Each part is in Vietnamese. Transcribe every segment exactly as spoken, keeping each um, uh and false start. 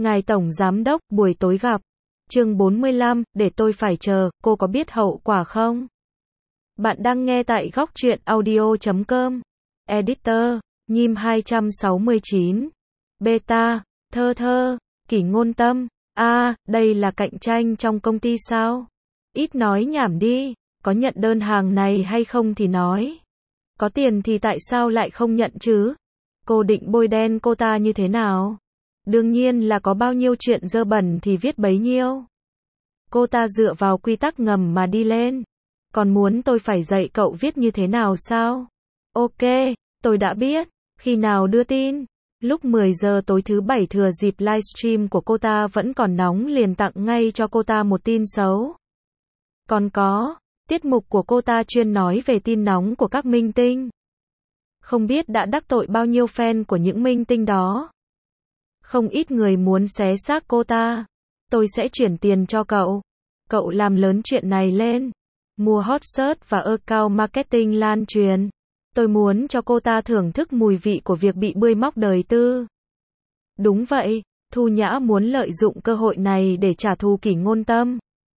Ngài Tổng Giám Đốc, buổi tối gặp. Chương bốn mươi lăm, để tôi phải chờ, cô có biết hậu quả không? Bạn đang nghe tại góc truyện audio chấm com. Editor, Nhim hai trăm sáu mươi chín. Beta, thơ thơ, Kỷ Ngôn Tâm. A, à, đây là cạnh tranh trong công ty sao? Ít nói nhảm đi, có nhận đơn hàng này hay không thì nói. Có tiền thì tại sao lại không nhận chứ? Cô định bôi đen cô ta như thế nào? Đương nhiên là có bao nhiêu chuyện dơ bẩn thì viết bấy nhiêu. Cô ta dựa vào quy tắc ngầm mà đi lên. Còn muốn tôi phải dạy cậu viết như thế nào sao? Ok, tôi đã biết. Khi nào đưa tin? Lúc mười giờ tối thứ bảy thừa dịp livestream của cô ta vẫn còn nóng liền tặng ngay cho cô ta một tin xấu. Còn có, tiết mục của cô ta chuyên nói về tin nóng của các minh tinh. Không biết đã đắc tội bao nhiêu fan của những minh tinh đó. Không ít người muốn xé xác cô ta. Tôi sẽ chuyển tiền cho cậu. Cậu làm lớn chuyện này lên. Mua hot search và account marketing lan truyền. Tôi muốn cho cô ta thưởng thức mùi vị của việc bị bươi móc đời tư. Đúng vậy, Thu Nhã muốn lợi dụng cơ hội này để trả thù Kỷ Ngôn Tâm.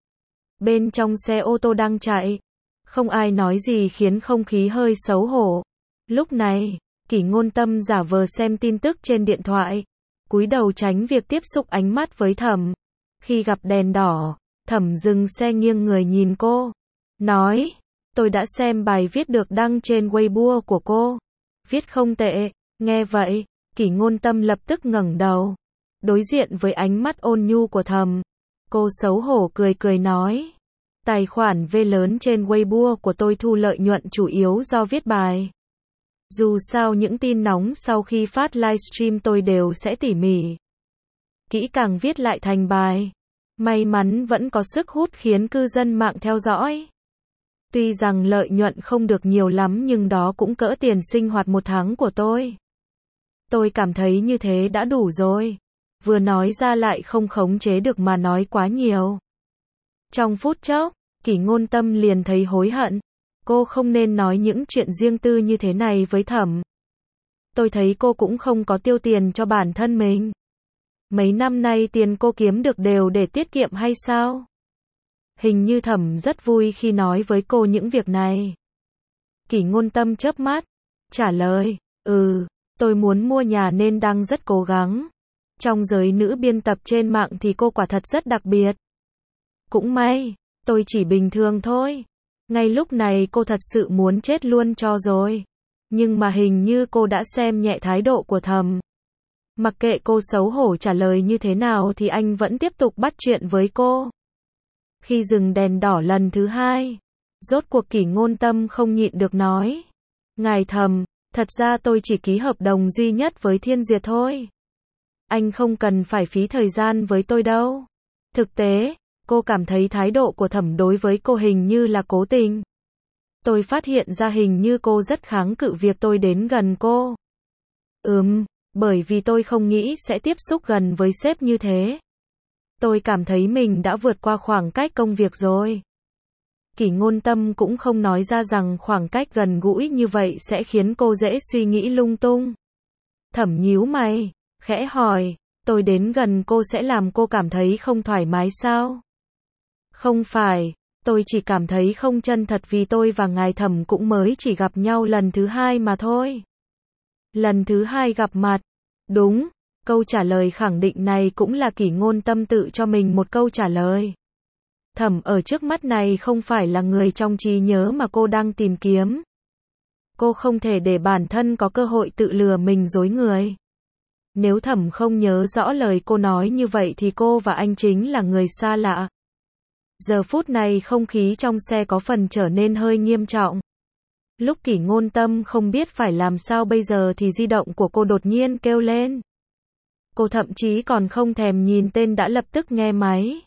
Bên trong xe ô tô đang chạy, không ai nói gì khiến không khí hơi xấu hổ. Lúc này, Kỷ Ngôn Tâm giả vờ xem tin tức trên điện thoại, cúi đầu tránh việc tiếp xúc ánh mắt với Thẩm. Khi gặp đèn đỏ, Thẩm dừng xe nghiêng người nhìn cô, nói, tôi đã xem bài viết được đăng trên Weibo của cô. Viết không tệ. Nghe vậy, Kỷ Ngôn Tâm lập tức ngẩng đầu, đối diện với ánh mắt ôn nhu của Thẩm. Cô xấu hổ cười cười nói, tài khoản V lớn trên Weibo của tôi thu lợi nhuận chủ yếu do viết bài. Dù sao những tin nóng sau khi phát livestream tôi đều sẽ tỉ mỉ, kỹ càng viết lại thành bài. May mắn vẫn có sức hút khiến cư dân mạng theo dõi. Tuy rằng lợi nhuận không được nhiều lắm nhưng đó cũng cỡ tiền sinh hoạt một tháng của tôi. Tôi cảm thấy như thế đã đủ rồi. Vừa nói ra lại không khống chế được mà nói quá nhiều. Trong phút chốc, Kỷ Ngôn Tâm liền thấy hối hận. Cô không nên nói những chuyện riêng tư như thế này với Thẩm. Tôi thấy cô cũng không có tiêu tiền cho bản thân mình. Mấy năm nay tiền cô kiếm được đều để tiết kiệm hay sao? Hình như Thẩm rất vui khi nói với cô những việc này. Kỷ Ngôn Tâm chớp mắt, trả lời, ừ, tôi muốn mua nhà nên đang rất cố gắng. Trong giới nữ biên tập trên mạng thì cô quả thật rất đặc biệt. Cũng may, tôi chỉ bình thường thôi. Ngay lúc này cô thật sự muốn chết luôn cho rồi. Nhưng mà hình như cô đã xem nhẹ thái độ của Thẩm. Mặc kệ cô xấu hổ trả lời như thế nào thì anh vẫn tiếp tục bắt chuyện với cô. Khi dừng đèn đỏ lần thứ hai, rốt cuộc Kỷ Ngôn Tâm không nhịn được nói, ngài Thẩm, thật ra tôi chỉ ký hợp đồng duy nhất với Thiên Duyệt thôi. Anh không cần phải phí thời gian với tôi đâu. Thực tế, cô cảm thấy thái độ của Thẩm đối với cô hình như là cố tình. Tôi phát hiện ra hình như cô rất kháng cự việc tôi đến gần cô. Ừm, bởi vì tôi không nghĩ sẽ tiếp xúc gần với sếp như thế. Tôi cảm thấy mình đã vượt qua khoảng cách công việc rồi. Kỷ Ngôn Tâm cũng không nói ra rằng khoảng cách gần gũi như vậy sẽ khiến cô dễ suy nghĩ lung tung. Thẩm nhíu mày, khẽ hỏi, tôi đến gần cô sẽ làm cô cảm thấy không thoải mái sao? Không phải, tôi chỉ cảm thấy không chân thật vì tôi và ngài Thẩm cũng mới chỉ gặp nhau lần thứ hai mà thôi. Lần thứ hai gặp mặt, đúng. Câu trả lời khẳng định này cũng là Kỷ Ngôn Tâm tự cho mình một câu trả lời. Thẩm ở trước mắt này không phải là người trong trí nhớ mà cô đang tìm kiếm. Cô không thể để bản thân có cơ hội tự lừa mình dối người. Nếu Thẩm không nhớ rõ lời cô nói như vậy thì cô và anh chính là người xa lạ. Giờ phút này không khí trong xe có phần trở nên hơi nghiêm trọng. Lúc Kỷ Ngôn Tâm không biết phải làm sao bây giờ thì di động của cô đột nhiên kêu lên. Cô thậm chí còn không thèm nhìn tên đã lập tức nghe máy.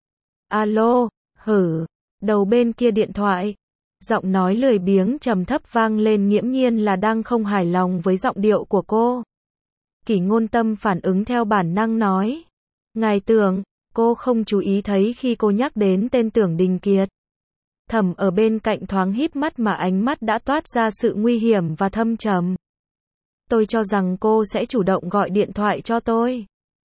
Alo, hử, đầu bên kia điện thoại. Giọng nói lười biếng trầm thấp vang lên nghiễm nhiên là đang không hài lòng với giọng điệu của cô. Kỷ Ngôn Tâm phản ứng theo bản năng nói. Ngài Tưởng, cô không chú ý thấy khi cô nhắc đến tên Tưởng Đình Kiệt. Thẩm ở bên cạnh thoáng híp mắt mà ánh mắt đã toát ra sự nguy hiểm và thâm trầm. Tôi cho rằng cô sẽ chủ động gọi điện thoại cho tôi.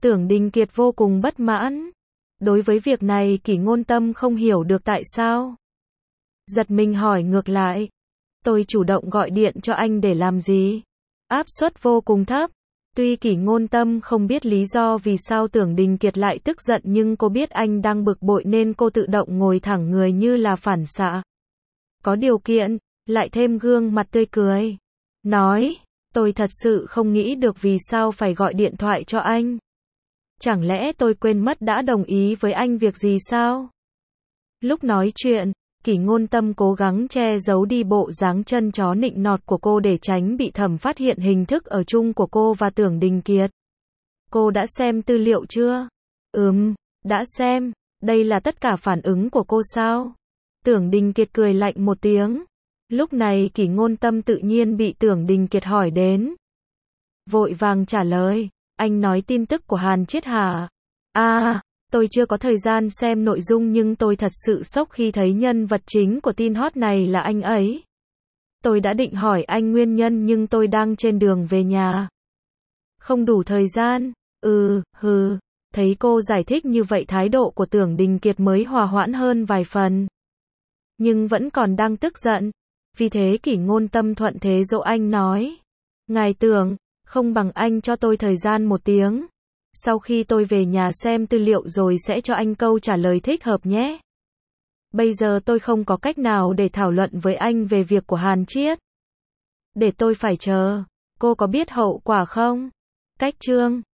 Tưởng Đình Kiệt vô cùng bất mãn. Đối với việc này Kỷ Ngôn Tâm không hiểu được tại sao. Giật mình hỏi ngược lại. Tôi chủ động gọi điện cho anh để làm gì? Áp suất vô cùng thấp. Tuy Kỷ Ngôn Tâm không biết lý do vì sao Tưởng Đình Kiệt lại tức giận nhưng cô biết anh đang bực bội nên cô tự động ngồi thẳng người như là phản xạ. Có điều kiện, lại thêm gương mặt tươi cười. Nói, tôi thật sự không nghĩ được vì sao phải gọi điện thoại cho anh. Chẳng lẽ tôi quên mất đã đồng ý với anh việc gì sao? Lúc nói chuyện, Kỷ Ngôn Tâm cố gắng che giấu đi bộ dáng chân chó nịnh nọt của cô để tránh bị Thẩm phát hiện hình thức ở chung của cô và Tưởng Đình Kiệt. Cô đã xem tư liệu chưa? Ừm, đã xem. Đây là tất cả phản ứng của cô sao? Tưởng Đình Kiệt cười lạnh một tiếng. Lúc này Kỷ Ngôn Tâm tự nhiên bị Tưởng Đình Kiệt hỏi đến. Vội vàng trả lời, anh nói tin tức của Hàn Triết hả? À, tôi chưa có thời gian xem nội dung nhưng tôi thật sự sốc khi thấy nhân vật chính của tin hot này là anh ấy. Tôi đã định hỏi anh nguyên nhân nhưng tôi đang trên đường về nhà. Không đủ thời gian. Ừ, hừ. Thấy cô giải thích như vậy thái độ của Tưởng Đình Kiệt mới hòa hoãn hơn vài phần. Nhưng vẫn còn đang tức giận. Vì thế Kỷ Ngôn Tâm thuận thế dỗ anh nói. Ngài Tưởng, không bằng anh cho tôi thời gian một tiếng. Sau khi tôi về nhà xem tư liệu rồi sẽ cho anh câu trả lời thích hợp nhé. Bây giờ tôi không có cách nào để thảo luận với anh về việc của Hàn Triết. Để tôi phải chờ. Cô có biết hậu quả không? Cách chương